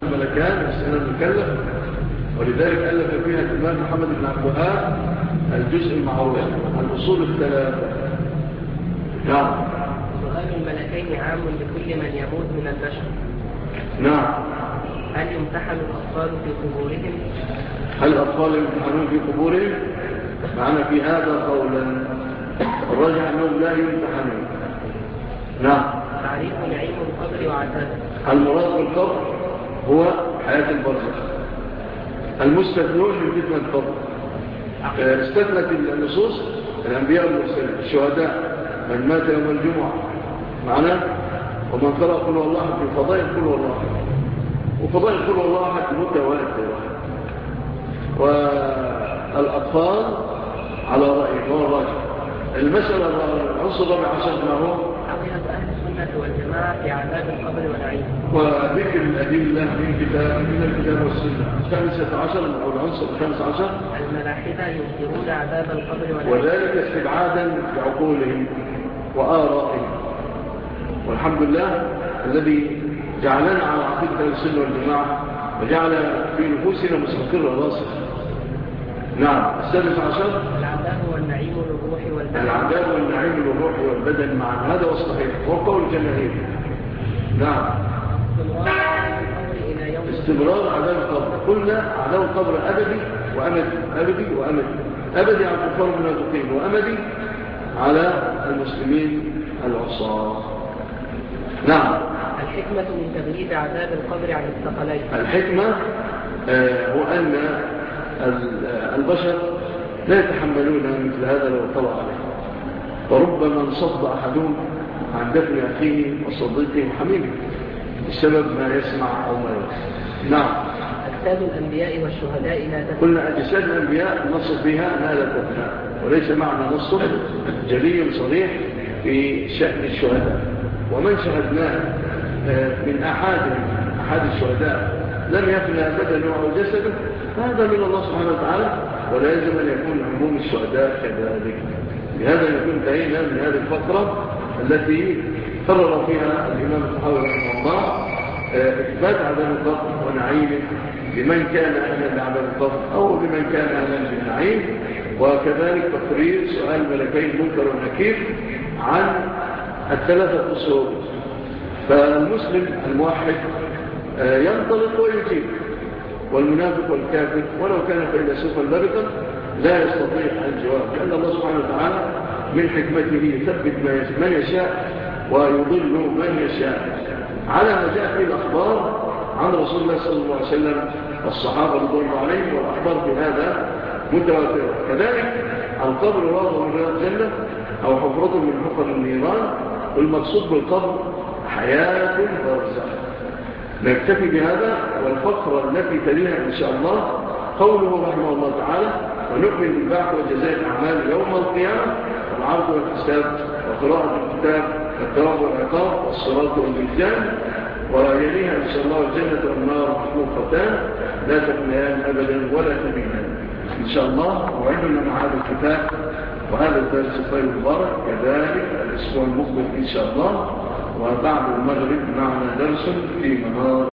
الملكان يسأل المكلف، ولذلك ألف فيها الإمام محمد بن عبد الوهاب الجزء المعروف الأصول الثلاثة. نعم. سؤال الملكين عام لكل من يموت من البشر. نعم. هل يمتحن الأطفال في قبورهم؟ هل الأطفال يمتحنون في قبورهم؟ معنا في هذا قولا، الراجح أنهم لا يمتحنون. نعم. تعريف نعيم القبر وعذابه. المراد بالقبر هو حياة البرزخ، المستثنون من فتنة القبر. استثنت النصوص الأنبياء والمرسلين، الشهداء، من مات يوم الجمعة معنا، ومن قرأ قل هو الله في فضائل قل هو الله، وفضائل قل هو الله متواترة. والأطفال على رأيه هو الراجح. المسألة العنصر الرابع عشر ما هو عقيدة أهل السنة والجماعة في عذاب القبر والنعيم، وذكر الأدلة من الكتاب والسنة. 15 أو العنصر 15 الملاحدة ينكرون عذاب القبر والنعيم، وذلك استبعادا بعقولهم وآرائهم. والحمد لله الذي جعلنا على عقيدة أهل السنة والجماعة وجعل في نفوسنا مستقرة راسخة. نعم. 16 العذاب والنعيم للروح والبدن. العذاب والنعيم للروح والبدن معا، هذا هو الصحيح، هو قول الجماهير. نعم. استمرار عذاب القبر. قلنا عذاب القبر أبدي وأمدي، أبدي وأمدي، أبدي على الكفار المنافقين، وأمدي على المسلمين العصاة. نعم. الحكمة من تغليب عذاب القبر عن الثقلين. الحكمة هو أن البشر لا يتحملون مثل هذا لو طلع عليه، وربما انصد أحدهم عن دفن أخيه وصديقه وحميمه بسبب ما يسمع أو ما يسمع. نعم. أجساد الأنبياء والشهداء لا تفنى. قلنا أجساد الأنبياء نص بها ما لا تفنى، وليس معنى نص جلي صريح في شأن الشهداء. ومن شهدناه من أحد الشهداء لم يفنى بدنه أو جسده، هذا من الله سبحانه وتعالى، ولا يجب أن يكون عموم الشهداء كذلك. بهذا نكون انتهينا من هذه الفقرة التي قرر فيها الإمام الطحاوي رحمه الله إثبات عذاب القبر ونعيمه لمن كان أهلا لعذاب القبر أو لمن كان أهلا بالنعيم، وكذلك تقرير سؤال ملكين منكر ونكير عن الثلاثة أصول. فالمسلم الموحد ينطلق ويجيب، والمنافق والكافر ولو كان فيلسوفا لبقا لا يستطيع الجواب، لأن الله سبحانه وتعالى من حكمته يثبت من يشاء ويضل من يشاء، على ما جاء في الأخبار عن رسول الله صلى الله عليه وسلم والصحابة رضوان الله عليهم، والأخبار في هذا متواترة. كذلك القبر روضة من رياض الجنة أو حفرة من حفر النيران، والمقصود بالقبر حياة برزخ. نكتفي بهذا، والفقرة التي تليها إن شاء الله قوله رحمه الله تعالى: ونؤمن بالبعث وجزاء الأعمال يوم القيامة والعرض والحساب وقراءة الكتاب والثواب والعقاب والصراط والميزان، ويليها إن شاء الله الجنة والنار مخلوقتان لا تفنيان أبدا ولا تبينان. إن شاء الله موعدنا مع هذا الكتاب وهذا الدرس الطيب المبارك كذلك الأسبوع المقبل إن شاء الله، وبعد المغرب معنا درس في منار